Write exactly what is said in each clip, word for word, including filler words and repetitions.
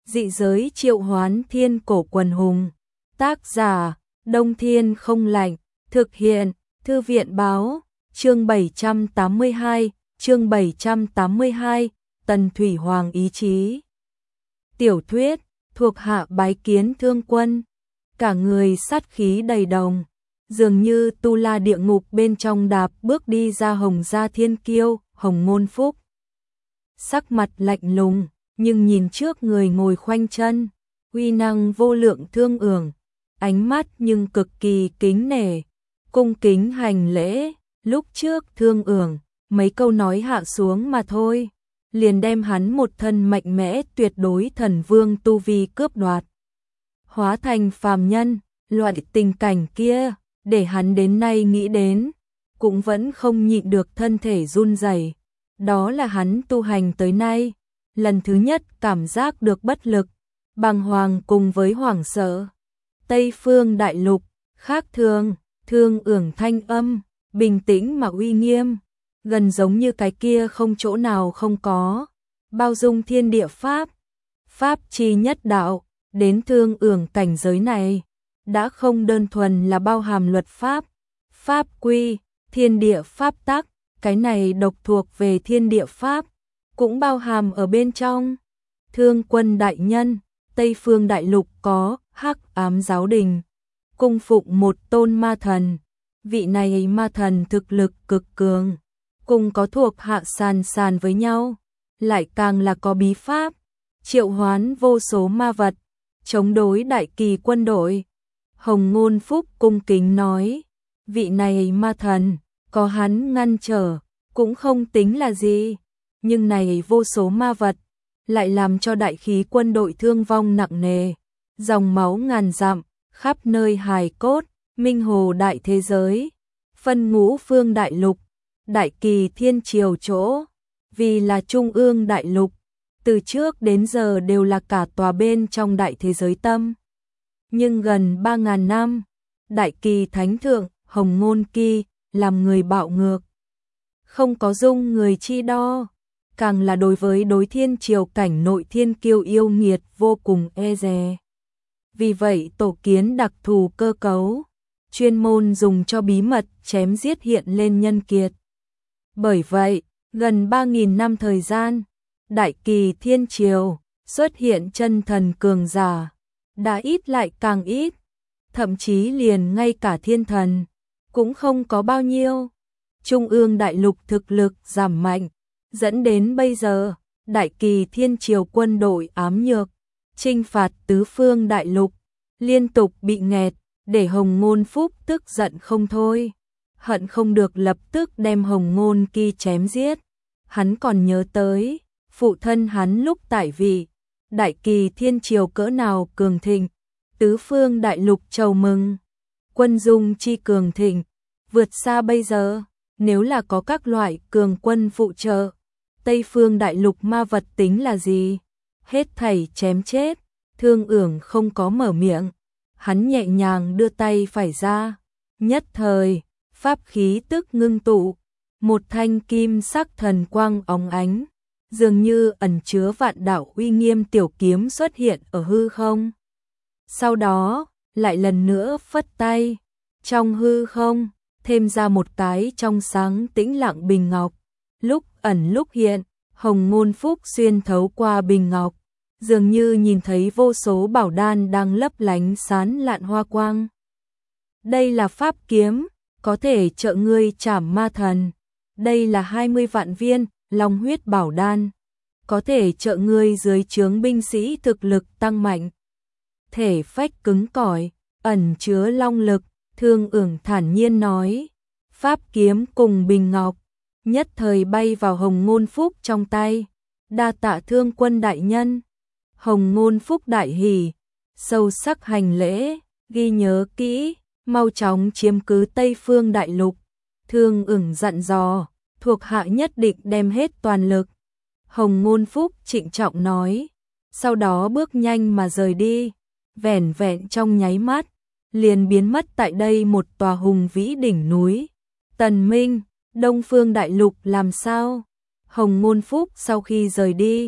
Dị giới triệu hoán thiên cổ quần hùng. Tác giả, Đông Thiên không lạnh. Thực hiện, Thư viện báo. Chương bảy trăm tám mươi hai, chương bảy trăm tám mươi hai, Tần Thủy Hoàng ý chí. Tiểu thuyết, thuộc hạ bái kiến thương quân. Cả người sát khí đầy đồng, dường như tu la địa ngục bên trong đạp bước đi ra Hồng Gia Thiên Kiêu, Hồng Ngôn Phúc. Sắc mặt lạnh lùng, nhưng nhìn trước người ngồi khoanh chân, uy năng vô lượng Thương Ưởng, ánh mắt nhưng cực kỳ kính nể, cung kính hành lễ. Lúc trước Thương Ưởng mấy câu nói hạ xuống mà thôi, liền đem hắn một thân mạnh mẽ tuyệt đối thần vương tu vi cướp đoạt, hóa thành phàm nhân. Loại tình cảnh kia, để hắn đến nay nghĩ đến, cũng vẫn không nhịn được thân thể run rẩy. Đó là hắn tu hành tới nay, lần thứ nhất cảm giác được bất lực, bàng hoàng cùng với hoảng sợ. Tây Phương Đại Lục, khác thường, Thương Ưởng thanh âm, bình tĩnh mà uy nghiêm, gần giống như cái kia không chỗ nào không có, bao dung thiên địa pháp, pháp chi nhất đạo. Đến Thương Ưởng cảnh giới này, đã không đơn thuần là bao hàm luật pháp, pháp quy, thiên địa pháp tắc, cái này độc thuộc về thiên địa pháp, cũng bao hàm ở bên trong. Thương quân đại nhân, Tây Phương Đại Lục có Hắc Ám giáo đình, cung phụng một tôn ma thần, vị này ma thần thực lực cực cường, cùng có thuộc hạ sàn sàn với nhau, lại càng là có bí pháp, triệu hoán vô số ma vật, chống đối đại kỳ quân đội. Hồng Ngôn Phúc cung kính nói, vị này ma thần, có hắn ngăn trở, cũng không tính là gì, nhưng này vô số ma vật, lại làm cho đại khí quân đội thương vong nặng nề, dòng máu ngàn dặm, khắp nơi hài cốt, minh hồ đại thế giới, phân ngũ phương đại lục, đại kỳ thiên triều chỗ, vì là trung ương đại lục, từ trước đến giờ đều là cả tòa bên trong đại thế giới tâm. Nhưng gần ba ngàn năm, đại kỳ thánh thượng, Hồng Ngôn Kỳ, làm người bạo ngược, không có dung người chi đo, càng là đối với đối thiên triều cảnh nội thiên kiêu yêu nghiệt vô cùng e dè. Vì vậy tổ kiến đặc thù cơ cấu, chuyên môn dùng cho bí mật chém giết hiện lên nhân kiệt. Bởi vậy, gần ba nghìn năm thời gian, đại kỳ thiên triều xuất hiện chân thần cường giả, đã ít lại càng ít, thậm chí liền ngay cả thiên thần cũng không có bao nhiêu. Trung ương đại lục thực lực giảm mạnh, dẫn đến bây giờ đại kỳ thiên triều quân đội ám nhược, chinh phạt tứ phương đại lục, liên tục bị nghẹt, để Hồng Ngôn Phúc tức giận không thôi, hận không được lập tức đem Hồng Ngôn Kỳ chém giết. Hắn còn nhớ tới phụ thân hắn lúc tại vị, đại kỳ thiên triều cỡ nào cường thịnh, tứ phương đại lục chầu mừng, quân dung chi cường thịnh, vượt xa bây giờ. Nếu là có các loại cường quân phụ trợ, Tây Phương Đại Lục ma vật tính là gì? Hết thảy chém chết. Thương Ưởng không có mở miệng, hắn nhẹ nhàng đưa tay phải ra, nhất thời, pháp khí tức ngưng tụ, một thanh kim sắc thần quang óng ánh, dường như ẩn chứa vạn đạo uy nghiêm tiểu kiếm xuất hiện ở hư không. Sau đó, lại lần nữa phất tay, trong hư không, thêm ra một cái trong sáng tĩnh lặng bình ngọc, lúc ẩn lúc hiện, Hồng Ngôn Phúc xuyên thấu qua bình ngọc, dường như nhìn thấy vô số bảo đan đang lấp lánh sán lạn hoa quang. Đây là pháp kiếm, có thể trợ ngươi trảm ma thần. Đây là hai mươi vạn viên long huyết bảo đan, có thể trợ ngươi dưới trướng binh sĩ thực lực tăng mạnh, thể phách cứng cỏi, ẩn chứa long lực. Thương Ưởng thản nhiên nói, pháp kiếm cùng bình ngọc, nhất thời bay vào Hồng Ngôn Phúc trong tay. Đa tạ Thương quân đại nhân. Hồng Ngôn Phúc đại hỉ, sâu sắc hành lễ, ghi nhớ kỹ, mau chóng chiếm cứ Tây Phương Đại Lục. Thương Ưởng dặn dò, thuộc hạ nhất định đem hết toàn lực. Hồng Ngôn Phúc trịnh trọng nói, sau đó bước nhanh mà rời đi, vẻn vẹn trong nháy mắt, liền biến mất tại đây một tòa hùng vĩ đỉnh núi. Tần Minh, Đông Phương Đại Lục làm sao? Hồng Ngôn Phúc sau khi rời đi,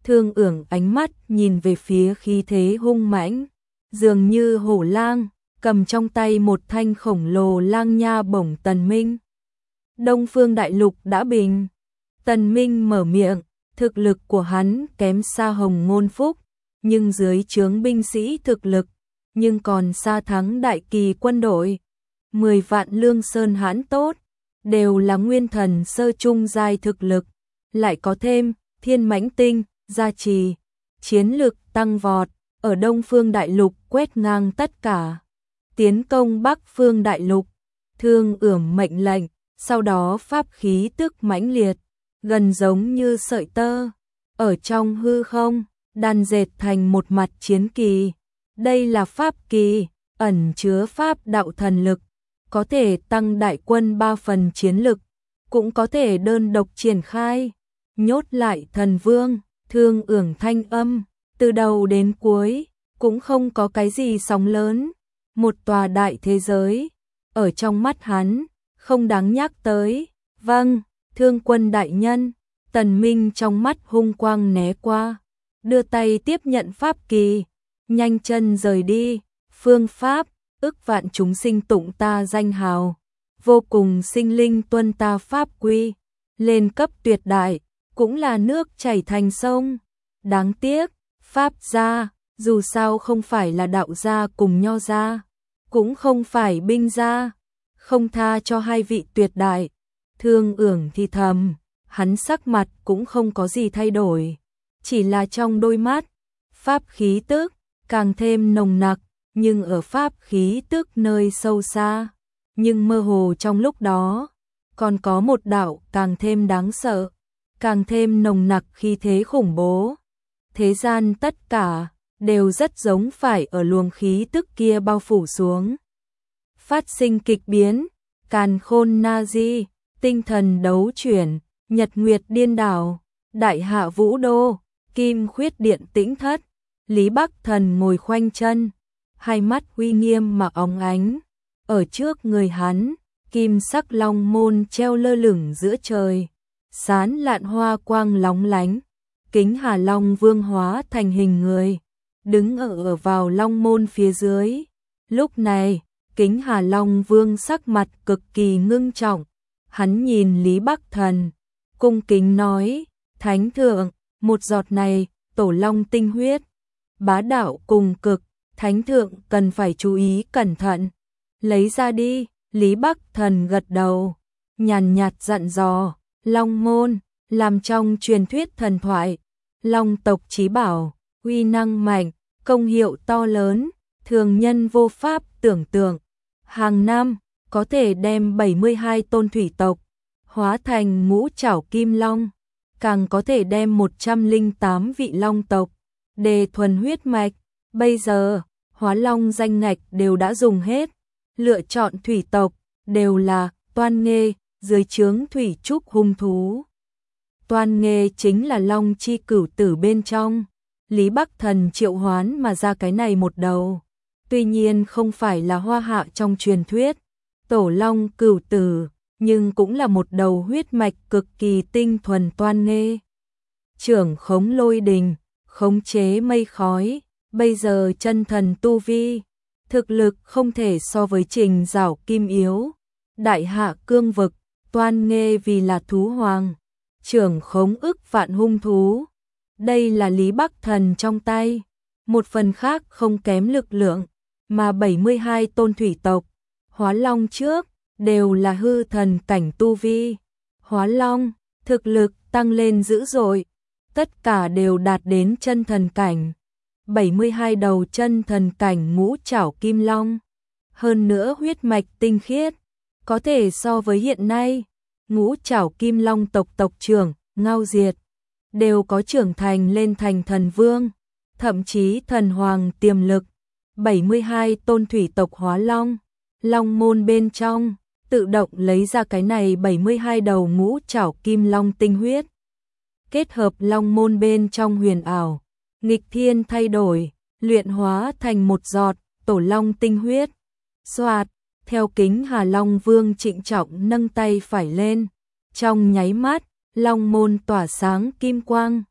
Thương Ưởng ánh mắt nhìn về phía khí thế hung mãnh, dường như hổ lang, cầm trong tay một thanh khổng lồ lang nha bổng Tần Minh. Đông Phương Đại Lục đã bình. Tần Minh mở miệng, thực lực của hắn kém xa Hồng Ngôn Phúc, nhưng dưới trướng binh sĩ thực lực, nhưng còn xa thắng Đại Kỳ quân đội. Mười vạn lương sơn hãn tốt, đều là nguyên thần sơ trung giai thực lực, lại có thêm thiên mãnh tinh, gia trì, chiến lực tăng vọt, ở Đông Phương Đại Lục quét ngang tất cả. Tiến công Bắc Phương Đại Lục, Thương Ưởng mệnh lệnh, sau đó pháp khí tức mãnh liệt, gần giống như sợi tơ, ở trong hư không, đan dệt thành một mặt chiến kỳ. Đây là pháp kỳ, ẩn chứa pháp đạo thần lực, có thể tăng đại quân ba phần chiến lực, cũng có thể đơn độc triển khai, nhốt lại thần vương. Thương Ưởng thanh âm, từ đầu đến cuối, cũng không có cái gì sóng lớn, một tòa đại thế giới, ở trong mắt hắn, không đáng nhắc tới. Vâng, Thương quân đại nhân. Tần Minh trong mắt hung quang né qua, đưa tay tiếp nhận pháp kỳ, nhanh chân rời đi. Phương pháp, ức vạn chúng sinh tụng ta danh hào, vô cùng sinh linh tuân ta pháp quy, lên cấp tuyệt đại, cũng là nước chảy thành sông. Đáng tiếc, pháp gia, dù sao không phải là đạo gia cùng nho gia, cũng không phải binh gia, không tha cho hai vị tuyệt đại. Thương Ưởng thì thầm, hắn sắc mặt cũng không có gì thay đổi, chỉ là trong đôi mắt, pháp khí tức càng thêm nồng nặc, nhưng ở pháp khí tức nơi sâu xa, nhưng mơ hồ trong lúc đó, còn có một đạo càng thêm đáng sợ, càng thêm nồng nặc khí thế khủng bố. Thế gian tất cả đều rất giống phải ở luồng khí tức kia bao phủ xuống. Phát sinh kịch biến, càn khôn na di, tinh thần đấu chuyển, nhật nguyệt điên đảo, đại hạ vũ đô, kim khuyết điện tĩnh thất. Lý Bắc Thần ngồi khoanh chân, hai mắt uy nghiêm mà óng ánh. Ở trước người hắn, kim sắc long môn treo lơ lửng giữa trời, sán lạn hoa quang lóng lánh. Kính Hà Long Vương hóa thành hình người, đứng ở, ở vào long môn phía dưới. Lúc này, Kính Hà Long Vương sắc mặt cực kỳ ngưng trọng, hắn nhìn Lý Bắc Thần, cung kính nói: Thánh thượng, một giọt này, tổ long tinh huyết, bá đạo cùng cực, Thánh thượng cần phải chú ý cẩn thận, lấy ra đi. Lý Bắc Thần gật đầu, nhàn nhạt dặn dò: Long môn, làm trong truyền thuyết thần thoại, long tộc chí bảo, uy năng mạnh, công hiệu to lớn, thường nhân vô pháp tưởng tượng. Hàng năm, có thể đem bảy mươi hai tôn thủy tộc hóa thành ngũ trảo kim long, càng có thể đem một trăm lẻ tám vị long tộc đề thuần huyết mạch. Bây giờ, hóa long danh ngạch đều đã dùng hết, lựa chọn thủy tộc đều là Toan Nghê, dưới trướng thủy trúc hung thú. Toan Nghê chính là long chi cửu tử bên trong. Lý Bắc Thần triệu hoán mà ra cái này một đầu, tuy nhiên không phải là hoa hạ trong truyền thuyết tổ long cửu tử, nhưng cũng là một đầu huyết mạch cực kỳ tinh thuần. Toan Nghê trưởng khống lôi đình, khống chế mây khói, bây giờ chân thần tu vi, thực lực không thể so với Trình Giảo Kim yếu. Đại hạ cương vực, Toan Nghê vì là thú hoàng, trưởng khống ức vạn hung thú. Đây là Lý Bắc Thần trong tay, một phần khác không kém lực lượng, mà bảy mươi hai tôn thủy tộc, hóa long trước, đều là hư thần cảnh tu vi. Hóa long, thực lực tăng lên dữ dội, tất cả đều đạt đến chân thần cảnh. bảy mươi hai đầu chân thần cảnh ngũ trảo kim long, hơn nữa huyết mạch tinh khiết, có thể so với hiện nay, ngũ trảo kim long tộc tộc trưởng, Ngao Diệt, đều có trưởng thành lên thành thần vương, thậm chí thần hoàng tiềm lực. bảy mươi hai tôn thủy tộc hóa long, long môn bên trong, tự động lấy ra cái này bảy mươi hai đầu ngũ trảo kim long tinh huyết. Kết hợp long môn bên trong huyền ảo, nghịch thiên thay đổi, luyện hóa thành một giọt tổ long tinh huyết. Xoạt, theo Kính Hà Long Vương trịnh trọng nâng tay phải lên, trong nháy mắt, long môn tỏa sáng kim quang,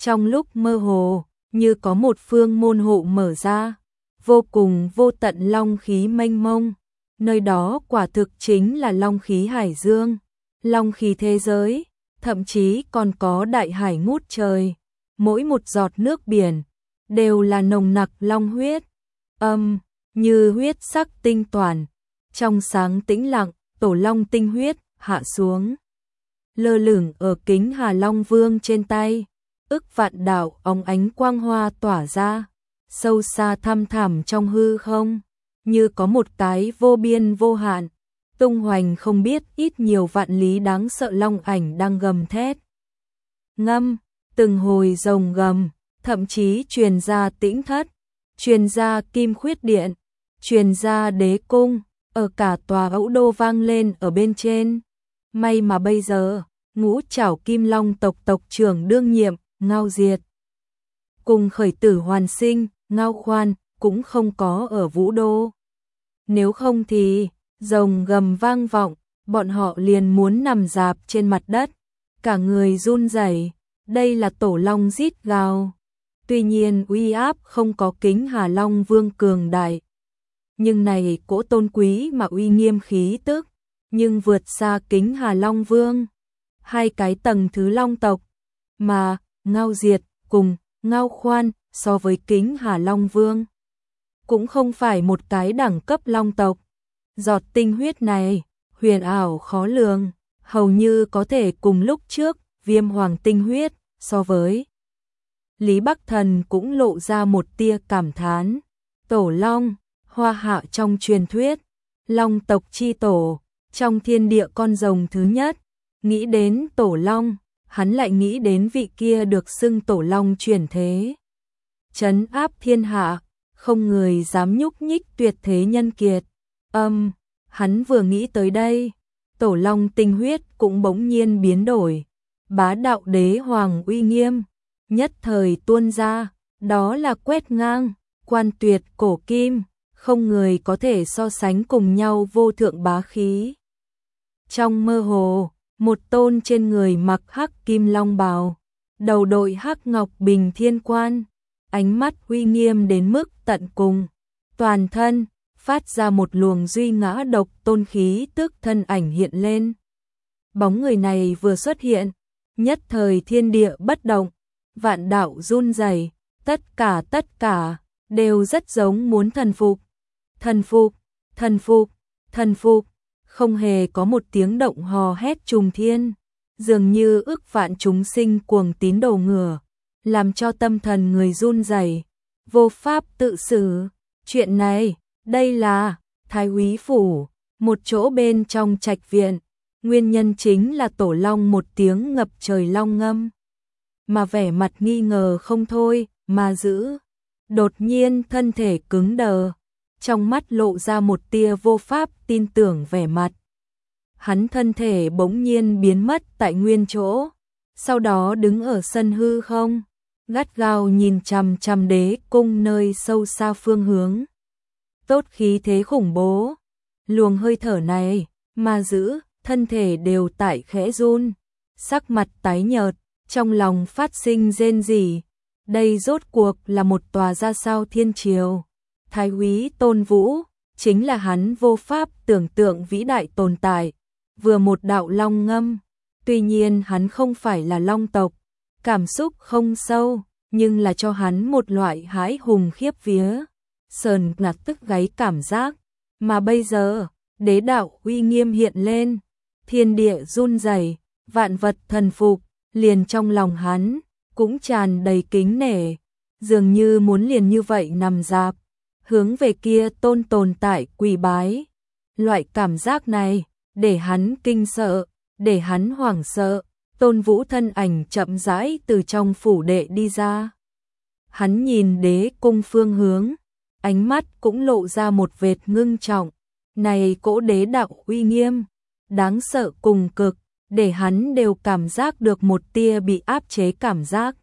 Trong lúc mơ hồ, như có một phương môn hộ mở ra, vô cùng vô tận long khí mênh mông, nơi đó quả thực chính là long khí hải dương, long khí thế giới, thậm chí còn có đại hải ngút trời, mỗi một giọt nước biển đều là nồng nặc long huyết, âm như huyết sắc tinh toàn, trong sáng tĩnh lặng, tổ long tinh huyết hạ xuống, lơ lửng ở kính Hà Long Vương trên tay, ức vạn đạo óng ánh quang hoa tỏa ra, sâu xa thăm thẳm trong hư không, như có một cái vô biên vô hạn, tung hoành không biết ít nhiều vạn lý đáng sợ long ảnh đang gầm thét. Ngâm, từng hồi rồng gầm, thậm chí truyền ra tĩnh thất, truyền ra kim khuyết điện, truyền ra đế cung, ở cả tòa ấu đô vang lên ở bên trên. May mà bây giờ, ngũ trảo kim long tộc tộc trưởng đương nhiệm, Ngao Diệt, cùng khởi tử hoàn sinh, Ngao Khoan, cũng không có ở Vũ Đô. Nếu không thì, rồng gầm vang vọng, bọn họ liền muốn nằm rạp trên mặt đất, cả người run rẩy. Đây là tổ long rít gào. Tuy nhiên uy áp không có kính Hà Long Vương cường đại, nhưng này cỗ tôn quý mà uy nghiêm khí tức, nhưng vượt xa kính Hà Long Vương, hai cái tầng thứ long tộc, mà Ngao Diệt cùng Ngao Khoan so với kính Hà Long Vương cũng không phải một cái đẳng cấp long tộc. Giọt tinh huyết này, huyền ảo khó lường, hầu như có thể cùng lúc trước Viêm Hoàng tinh huyết so với. Lý Bắc Thần cũng lộ ra một tia cảm thán. Tổ long, hoa hạ trong truyền thuyết, long tộc chi tổ, trong thiên địa con rồng thứ nhất. Nghĩ đến tổ long, hắn lại nghĩ đến vị kia được xưng tổ long chuyển thế, trấn áp thiên hạ, không người dám nhúc nhích tuyệt thế nhân kiệt. Âm, hắn vừa nghĩ tới đây, tổ long tinh huyết cũng bỗng nhiên biến đổi, bá đạo đế hoàng uy nghiêm nhất thời tuôn ra, đó là quét ngang, quan tuyệt cổ kim, không người có thể so sánh cùng nhau vô thượng bá khí. Trong mơ hồ, một tôn trên người mặc hắc kim long bào, đầu đội hắc ngọc bình thiên quan, ánh mắt uy nghiêm đến mức tận cùng, toàn thân phát ra một luồng duy ngã độc tôn khí tức thân ảnh hiện lên. Bóng người này vừa xuất hiện, nhất thời thiên địa bất động, vạn đạo run rẩy, tất cả tất cả đều rất giống muốn thần phục. Thần phục, thần phục, thần phục, không hề có một tiếng động hò hét trùng thiên, dường như ức vạn chúng sinh cuồng tín đồ ngửa, làm cho tâm thần người run rẩy, vô pháp tự xử. Chuyện này, đây là Thái Úy phủ, một chỗ bên trong trạch viện, nguyên nhân chính là tổ long một tiếng ngập trời long ngâm, mà vẻ mặt nghi ngờ không thôi, mà giữ. Đột nhiên thân thể cứng đờ, trong mắt lộ ra một tia vô pháp tin tưởng vẻ mặt. Hắn thân thể bỗng nhiên biến mất tại nguyên chỗ, sau đó đứng ở sân hư không, gắt gao nhìn chằm chằm đế cung nơi sâu xa phương hướng. Tốt khí thế khủng bố, luồng hơi thở này, mà giữ, thân thể đều tại khẽ run, sắc mặt tái nhợt, trong lòng phát sinh rên rỉ. Đây rốt cuộc là một tòa ra sao thiên triều. Thái úy Tôn Vũ, chính là hắn vô pháp tưởng tượng vĩ đại tồn tại, vừa một đạo long ngâm, tuy nhiên hắn không phải là long tộc, cảm xúc không sâu, nhưng là cho hắn một loại hãi hùng khiếp vía, sờn ngạt tức gáy cảm giác, mà bây giờ, đế đạo uy nghiêm hiện lên, thiên địa run rẩy, vạn vật thần phục, liền trong lòng hắn cũng tràn đầy kính nể, dường như muốn liền như vậy nằm rạp, hướng về kia tôn tồn tại quỳ bái. Loại cảm giác này, để hắn kinh sợ, để hắn hoảng sợ. Tôn Vũ thân ảnh chậm rãi từ trong phủ đệ đi ra. Hắn nhìn đế cung phương hướng, ánh mắt cũng lộ ra một vệt ngưng trọng. Này cỗ đế đạo uy nghiêm, đáng sợ cùng cực, để hắn đều cảm giác được một tia bị áp chế cảm giác.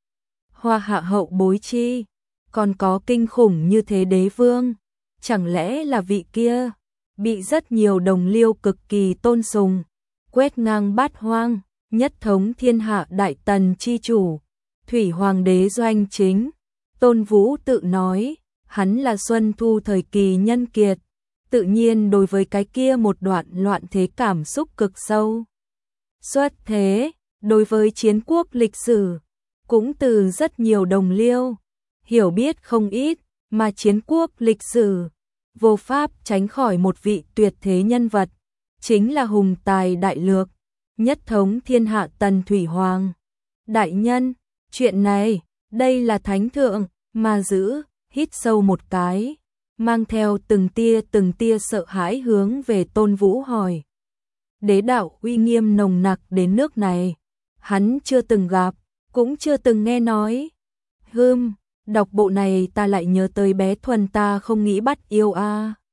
Hoa hạ hậu bối chi, còn có kinh khủng như thế đế vương, chẳng lẽ là vị kia, bị rất nhiều đồng liêu cực kỳ tôn sùng, quét ngang bát hoang, nhất thống thiên hạ đại tần chi chủ, Thủy Hoàng đế doanh chính, Tôn Vũ tự nói, hắn là Xuân Thu thời kỳ nhân kiệt, tự nhiên đối với cái kia một đoạn loạn thế cảm xúc cực sâu. Xuất thế, đối với chiến quốc lịch sử, cũng từ rất nhiều đồng liêu, hiểu biết không ít, mà chiến quốc lịch sử, vô pháp tránh khỏi một vị tuyệt thế nhân vật, chính là hùng tài đại lược, nhất thống thiên hạ Tần Thủy Hoàng. Đại nhân, chuyện này, đây là thánh thượng, mà giữ, hít sâu một cái, mang theo từng tia từng tia sợ hãi hướng về Tôn Vũ hỏi. Đế đạo uy nghiêm nồng nặc đến nước này, hắn chưa từng gặp, cũng chưa từng nghe nói. Hừm, đọc bộ này ta lại nhớ tới bé Thuần ta không nghĩ bắt yêu a.